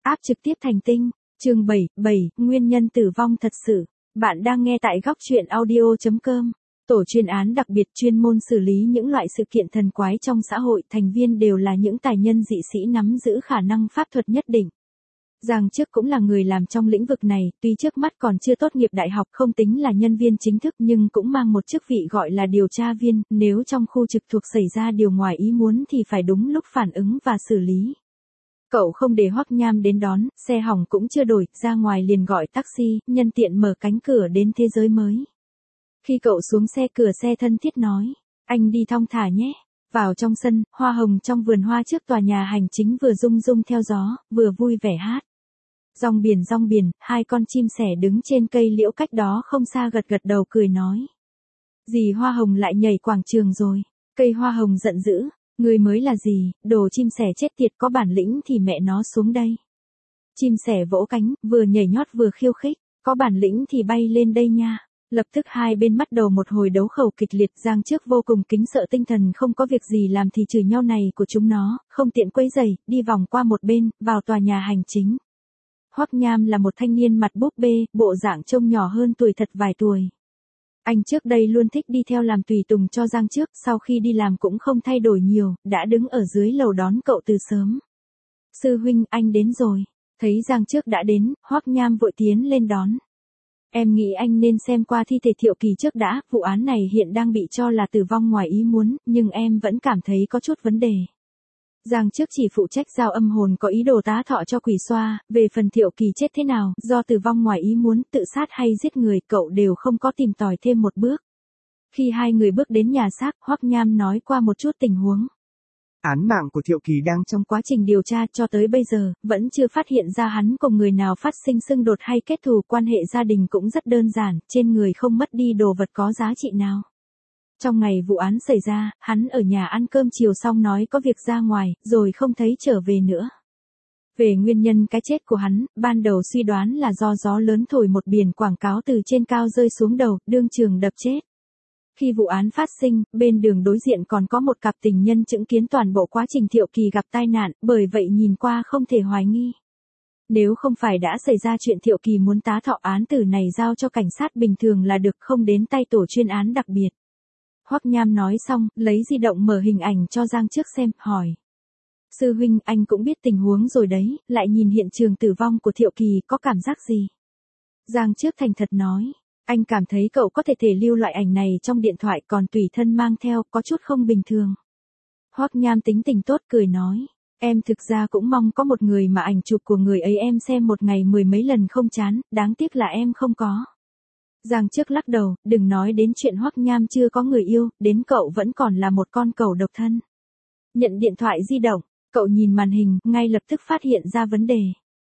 Áp trực tiếp thành tinh. Chương 7, nguyên nhân tử vong thật sự. Bạn đang nghe tại góc truyện audio.com. Tổ chuyên án đặc biệt chuyên môn xử lý những loại sự kiện thần quái trong xã hội, thành viên đều là những tài nhân dị sĩ nắm giữ khả năng pháp thuật nhất định. Giang Trước cũng là người làm trong lĩnh vực này, tuy trước mắt còn chưa tốt nghiệp đại học, không tính là nhân viên chính thức nhưng cũng mang một chức vị gọi là điều tra viên, nếu trong khu trực thuộc xảy ra điều ngoài ý muốn thì phải đúng lúc phản ứng và xử lý. Cậu không để Hoắc Nham đến đón, xe hỏng cũng chưa đổi, ra ngoài liền gọi taxi, nhân tiện mở cánh cửa đến thế giới mới. Khi cậu xuống xe, cửa xe thân thiết nói, anh đi thong thả nhé. Vào trong sân, hoa hồng trong vườn hoa trước tòa nhà hành chính vừa rung rung theo gió, vừa vui vẻ hát. Rong biển, hai con chim sẻ đứng trên cây liễu cách đó không xa gật gật đầu cười nói. Dì hoa hồng lại nhảy quảng trường rồi. Cây hoa hồng giận dữ, người mới là gì, đồ chim sẻ chết tiệt, có bản lĩnh thì mẹ nó xuống đây. Chim sẻ vỗ cánh, vừa nhảy nhót vừa khiêu khích, có bản lĩnh thì bay lên đây nha. Lập tức hai bên bắt đầu một hồi đấu khẩu kịch liệt. Giang Trước vô cùng kính sợ tinh thần không có việc gì làm thì chửi nhau này của chúng nó, không tiện quấy rầy, đi vòng qua một bên, vào tòa nhà hành chính. Hoắc Nham là một thanh niên mặt búp bê, bộ dạng trông nhỏ hơn tuổi thật vài tuổi. Anh trước đây luôn thích đi theo làm tùy tùng cho Giang Trước, sau khi đi làm cũng không thay đổi nhiều, đã đứng ở dưới lầu đón cậu từ sớm. Sư huynh, anh đến rồi. Thấy Giang Trước đã đến, Hoắc Nham vội tiến lên đón. Em nghĩ anh nên xem qua thi thể Thiệu Kỳ trước đã, vụ án này hiện đang bị cho là tử vong ngoài ý muốn, nhưng em vẫn cảm thấy có chút vấn đề. Giang Trước chỉ phụ trách giao âm hồn có ý đồ tá thọ cho quỷ xoa, về phần Thiệu Kỳ chết thế nào, do tử vong ngoài ý muốn, tự sát hay giết người, cậu đều không có tìm tòi thêm một bước. Khi hai người bước đến nhà xác, Hoắc Nham nói qua một chút tình huống. Án mạng của Thiệu Kỳ đang trong quá trình điều tra, cho tới bây giờ, vẫn chưa phát hiện ra hắn cùng người nào phát sinh xung đột hay kết thù, quan hệ gia đình cũng rất đơn giản, trên người không mất đi đồ vật có giá trị nào. Trong ngày vụ án xảy ra, hắn ở nhà ăn cơm chiều xong nói có việc ra ngoài, rồi không thấy trở về nữa. Về nguyên nhân cái chết của hắn, ban đầu suy đoán là do gió lớn thổi một biển quảng cáo từ trên cao rơi xuống đầu, đương trường đập chết. Khi vụ án phát sinh, bên đường đối diện còn có một cặp tình nhân chứng kiến toàn bộ quá trình Thiệu Kỳ gặp tai nạn, bởi vậy nhìn qua không thể hoài nghi. Nếu không phải đã xảy ra chuyện Thiệu Kỳ muốn tá thọ, án tử này giao cho cảnh sát bình thường là được, không đến tay tổ chuyên án đặc biệt. Hoắc Nham nói xong, lấy di động mở hình ảnh cho Giang Trước xem, hỏi. Sư huynh, anh cũng biết tình huống rồi đấy, lại nhìn hiện trường tử vong của Thiệu Kỳ, có cảm giác gì? Giang Trước thành thật nói. Anh cảm thấy cậu có thể lưu loại ảnh này trong điện thoại còn tùy thân mang theo, có chút không bình thường. Hoắc Nham tính tình tốt cười nói. Em thực ra cũng mong có một người mà ảnh chụp của người ấy em xem một ngày 10 mấy lần không chán, đáng tiếc là em không có. Giang Trước lắc đầu, đừng nói đến chuyện Hoắc Nham chưa có người yêu, đến cậu vẫn còn là một con cẩu độc thân. Nhận điện thoại di động, cậu nhìn màn hình, ngay lập tức phát hiện ra vấn đề.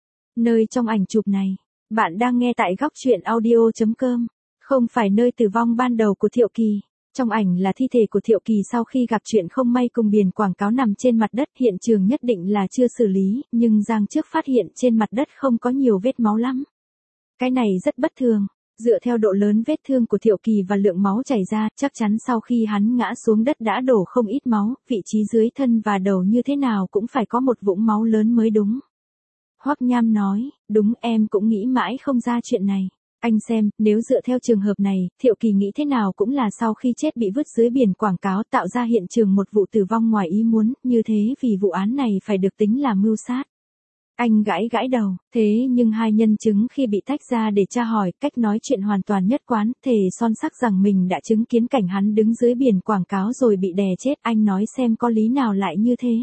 Nơi trong ảnh chụp này, bạn đang nghe tại góc truyện audio.com, không phải nơi tử vong ban đầu của Thiệu Kỳ. Trong ảnh là thi thể của Thiệu Kỳ sau khi gặp chuyện không may cùng biển quảng cáo nằm trên mặt đất, hiện trường nhất định là chưa xử lý, nhưng Giang Trước phát hiện trên mặt đất không có nhiều vết máu lắm. Cái này rất bất thường. Dựa theo độ lớn vết thương của Thiệu Kỳ và lượng máu chảy ra, chắc chắn sau khi hắn ngã xuống đất đã đổ không ít máu, vị trí dưới thân và đầu như thế nào cũng phải có một vũng máu lớn mới đúng. Hoắc Nham nói, đúng, em cũng nghĩ mãi không ra chuyện này. Anh xem, nếu dựa theo trường hợp này, Thiệu Kỳ nghĩ thế nào cũng là sau khi chết bị vứt dưới biển quảng cáo, tạo ra hiện trường một vụ tử vong ngoài ý muốn, như thế vì vụ án này phải được tính là mưu sát. Anh gãi đầu, thế nhưng hai nhân chứng khi bị tách ra để tra hỏi, cách nói chuyện hoàn toàn nhất quán, thề son sắc rằng mình đã chứng kiến cảnh hắn đứng dưới biển quảng cáo rồi bị đè chết, anh nói xem có lý nào lại như thế.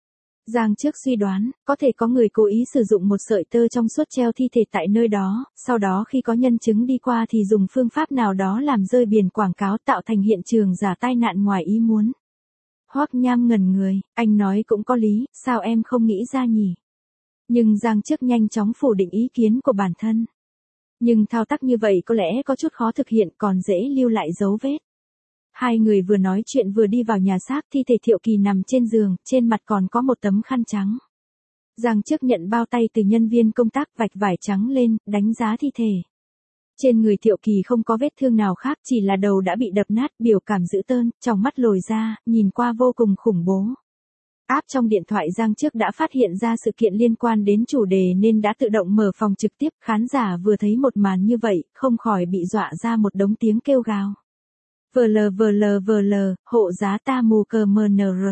Giang Trước suy đoán, có thể có người cố ý sử dụng một sợi tơ trong suốt treo thi thể tại nơi đó, sau đó khi có nhân chứng đi qua thì dùng phương pháp nào đó làm rơi biển quảng cáo tạo thành hiện trường giả tai nạn ngoài ý muốn. Hoắc Nham ngẩn người, anh nói cũng có lý, sao em không nghĩ ra nhỉ? Nhưng Giang Trước nhanh chóng phủ định ý kiến của bản thân. Nhưng thao tác như vậy có lẽ có chút khó thực hiện, còn dễ lưu lại dấu vết. Hai người vừa nói chuyện vừa đi vào nhà xác, thi thể Thiệu Kỳ nằm trên giường, trên mặt còn có một tấm khăn trắng. Giang Trước nhận bao tay từ nhân viên công tác, vạch vải trắng lên, đánh giá thi thể. Trên người Thiệu Kỳ không có vết thương nào khác, chỉ là đầu đã bị đập nát, biểu cảm dữ tợn, trong mắt lồi ra, nhìn qua vô cùng khủng bố. App trong điện thoại Giang trước đã phát hiện ra sự kiện liên quan đến chủ đề nên đã tự động mở phòng trực tiếp. Khán giả vừa thấy một màn như vậy, không khỏi bị dọa ra một đống tiếng kêu gào. VL, hộ giá ta mù cờ MNR.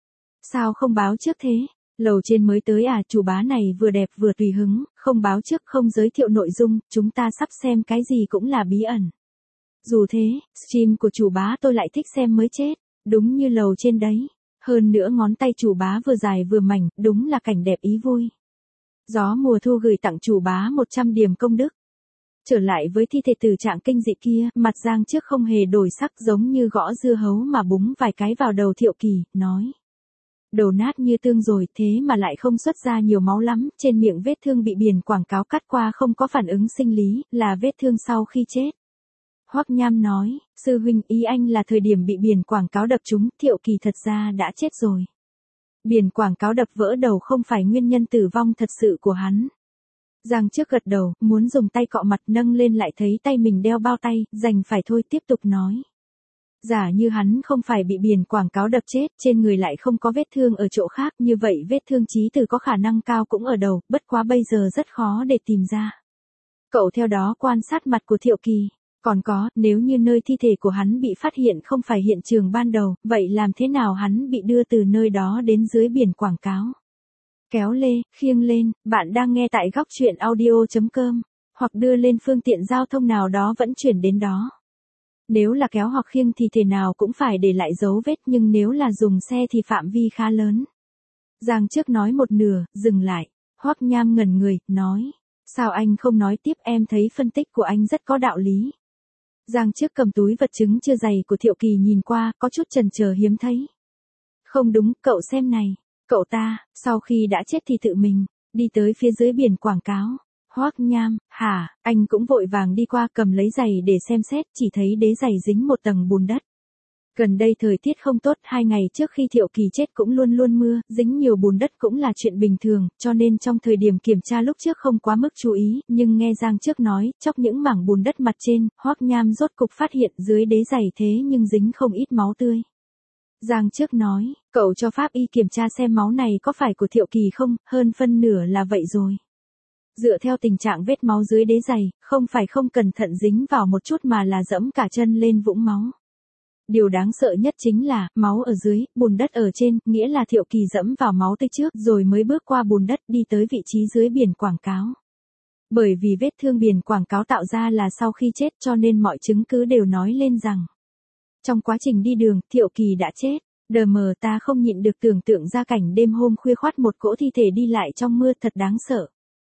Sao không báo trước thế? Lầu trên mới tới à, chủ bá này vừa đẹp vừa tùy hứng, không báo trước không giới thiệu nội dung, chúng ta sắp xem cái gì cũng là bí ẩn. Dù thế, stream của chủ bá tôi lại thích xem mới chết, đúng như lầu trên đấy. Hơn nữa ngón tay chủ bá vừa dài vừa mảnh, đúng là cảnh đẹp ý vui. Gió mùa thu gửi tặng chủ bá 100 điểm công đức. Trở lại với thi thể từ trạng kinh dị kia, mặt Giang trước không hề đổi sắc giống như gõ dưa hấu mà búng vài cái vào đầu Thiệu Kỳ, nói. Đầu nát như tương rồi thế mà lại không xuất ra nhiều máu lắm, trên miệng vết thương bị biển quảng cáo cắt qua không có phản ứng sinh lý, là vết thương sau khi chết. Hoắc Nham nói, sư huynh ý anh là thời điểm bị biển quảng cáo đập trúng, Thiệu Kỳ thật ra đã chết rồi. Biển quảng cáo đập vỡ đầu không phải nguyên nhân tử vong thật sự của hắn. Giang trước gật đầu, muốn dùng tay cọ mặt nâng lên lại thấy tay mình đeo bao tay, đành phải thôi tiếp tục nói. Giả như hắn không phải bị biển quảng cáo đập chết, trên người lại không có vết thương ở chỗ khác, như vậy vết thương chí tử có khả năng cao cũng ở đầu, bất quá bây giờ rất khó để tìm ra. Cậu theo đó quan sát mặt của Thiệu Kỳ. Còn có, nếu như nơi thi thể của hắn bị phát hiện không phải hiện trường ban đầu, vậy làm thế nào hắn bị đưa từ nơi đó đến dưới biển quảng cáo? Kéo lê, khiêng lên, bạn đang nghe tại góc truyện audio.com, hoặc đưa lên phương tiện giao thông nào đó vẫn chuyển đến đó. Nếu là kéo hoặc khiêng thì thể nào cũng phải để lại dấu vết, nhưng nếu là dùng xe thì phạm vi khá lớn. Giang trước nói một nửa, dừng lại. Hoắc Nham ngẩn người, nói. Sao anh không nói tiếp, em thấy phân tích của anh rất có đạo lý. Giang trước cầm túi vật chứng chưa dày của Thiệu Kỳ nhìn qua, có chút chần chờ hiếm thấy. Không đúng, cậu xem này. Cậu ta, sau khi đã chết thì tự mình, đi tới phía dưới biển quảng cáo. Hoắc Nham, hả, anh cũng vội vàng đi qua cầm lấy giày để xem xét, chỉ thấy đế giày dính một tầng bùn đất. Gần đây thời tiết không tốt, 2 ngày trước khi Thiệu Kỳ chết cũng luôn luôn mưa, dính nhiều bùn đất cũng là chuyện bình thường, cho nên trong thời điểm kiểm tra lúc trước không quá mức chú ý, nhưng nghe Giang trước nói, chóc những mảng bùn đất mặt trên, Hoắc Nham rốt cục phát hiện dưới đế giày thế nhưng dính không ít máu tươi. Giang trước nói, cậu cho pháp y kiểm tra xem máu này có phải của Thiệu Kỳ không, hơn phân nửa là vậy rồi. Dựa theo tình trạng vết máu dưới đế giày, không phải không cẩn thận dính vào một chút mà là dẫm cả chân lên vũng máu. Điều đáng sợ nhất chính là, máu ở dưới, bùn đất ở trên, nghĩa là Thiệu Kỳ dẫm vào máu tươi trước rồi mới bước qua bùn đất đi tới vị trí dưới biển quảng cáo. Bởi vì vết thương biển quảng cáo tạo ra là sau khi chết cho nên mọi chứng cứ đều nói lên rằng. Trong quá trình đi đường, Thiệu Kỳ đã chết. Đờ mờ ta không nhịn được tưởng tượng ra cảnh đêm hôm khuya khoắt một cỗ thi thể đi lại trong mưa thật đáng sợ.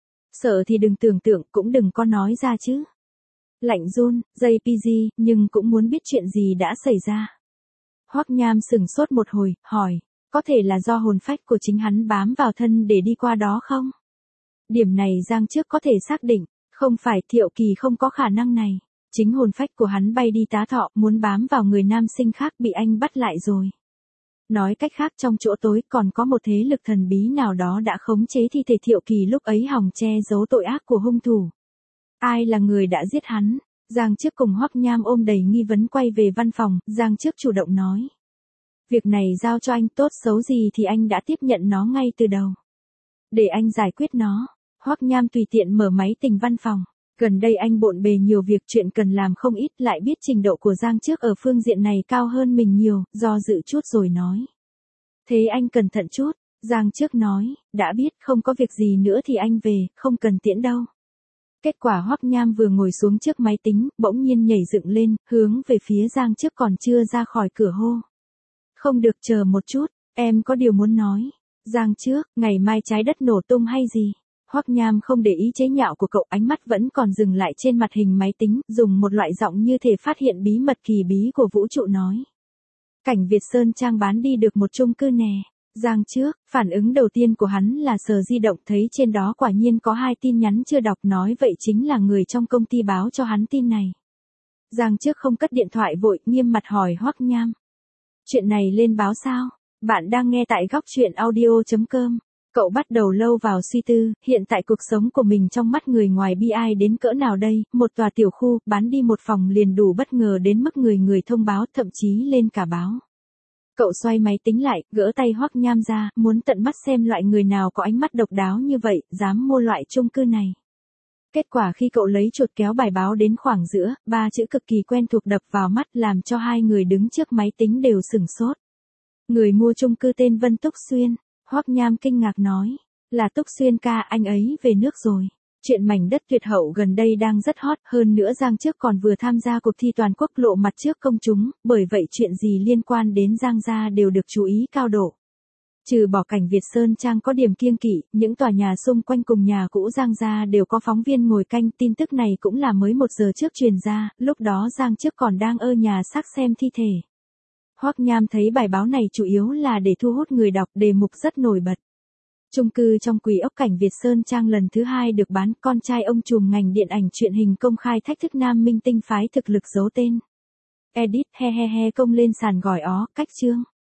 Sợ thì đừng tưởng tượng, cũng đừng có nói ra chứ. Lạnh run, JPG, nhưng cũng muốn biết chuyện gì đã xảy ra. Hoắc Nham sửng sốt một hồi, hỏi, có thể là do hồn phách của chính hắn bám vào thân để đi qua đó không? Điểm này Giang trước có thể xác định, không phải Thiệu Kỳ không có khả năng này. Chính hồn phách của hắn bay đi tá thọ, muốn bám vào người nam sinh khác bị anh bắt lại rồi. Nói cách khác trong chỗ tối còn có một thế lực thần bí nào đó đã khống chế thi thể Thiệu Kỳ lúc ấy hòng che giấu tội ác của hung thủ. Ai là người đã giết hắn? Giang trước cùng Hoắc Nham ôm đầy nghi vấn quay về văn phòng, Giang trước chủ động nói. Việc này giao cho anh, tốt xấu gì thì anh đã tiếp nhận nó ngay từ đầu. Để anh giải quyết nó. Hoắc Nham tùy tiện mở máy tình văn phòng. Gần đây anh bộn bề nhiều việc, chuyện cần làm không ít, lại biết trình độ của Giang trước ở phương diện này cao hơn mình nhiều, do dự chút rồi nói. Thế anh cẩn thận chút, Giang trước nói, đã biết, không có việc gì nữa thì anh về, không cần tiễn đâu. Kết quả Hoắc Nham vừa ngồi xuống trước máy tính, bỗng nhiên nhảy dựng lên, hướng về phía Giang trước còn chưa ra khỏi cửa hô. Không được, chờ một chút, em có điều muốn nói. Giang trước, ngày mai trái đất nổ tung hay gì? Hoắc Nham không để ý chế nhạo của cậu, ánh mắt vẫn còn dừng lại trên màn hình máy tính, dùng một loại giọng như thể phát hiện bí mật kỳ bí của vũ trụ nói. Cảnh Việt Sơn Trang bán đi được một chung cư nè. Giang trước, phản ứng đầu tiên của hắn là sờ di động, thấy trên đó quả nhiên có 2 tin nhắn chưa đọc, nói vậy chính là người trong công ty báo cho hắn tin này. Giang trước không cất điện thoại vội, nghiêm mặt hỏi Hoắc Nham. Chuyện này lên báo sao? Bạn đang nghe tại góc truyện audio.com. Cậu bắt đầu lâu vào suy tư, hiện tại cuộc sống của mình trong mắt người ngoài bi ai đến cỡ nào đây, một tòa tiểu khu, bán đi một phòng liền đủ bất ngờ đến mức người người thông báo, thậm chí lên cả báo. Cậu xoay máy tính lại, gỡ tay Hoắc Nham ra, muốn tận mắt xem loại người nào có ánh mắt độc đáo như vậy, dám mua loại chung cư này. Kết quả khi cậu lấy chuột kéo bài báo đến khoảng giữa, 3 chữ cực kỳ quen thuộc đập vào mắt làm cho hai người đứng trước máy tính đều sửng sốt. Người mua chung cư tên Vân Túc Xuyên, Hoắc Nham kinh ngạc nói, là Túc Xuyên ca, anh ấy về nước rồi. Chuyện mảnh đất tuyệt hậu gần đây đang rất hot, hơn nữa Giang trước còn vừa tham gia cuộc thi toàn quốc lộ mặt trước công chúng, bởi vậy chuyện gì liên quan đến Giang gia đều được chú ý cao độ. Trừ bỏ cảnh Việt Sơn Trang có điểm kiêng kỵ, những tòa nhà xung quanh cùng nhà cũ Giang gia đều có phóng viên ngồi canh. Tin tức này cũng là mới 1 giờ trước truyền ra, lúc đó Giang trước còn đang ở nhà xác xem thi thể. Hoắc Nham thấy bài báo này chủ yếu là để thu hút người đọc, đề mục rất nổi bật. Chung cư trong Quỷ Ốc cảnh Việt Sơn Trang lần thứ 2 được bán, con trai ông trùm ngành điện ảnh truyền hình công khai thách thức nam minh tinh phái thực lực giấu tên. Edit he he he công lên sàn gỏi ó, cách chương.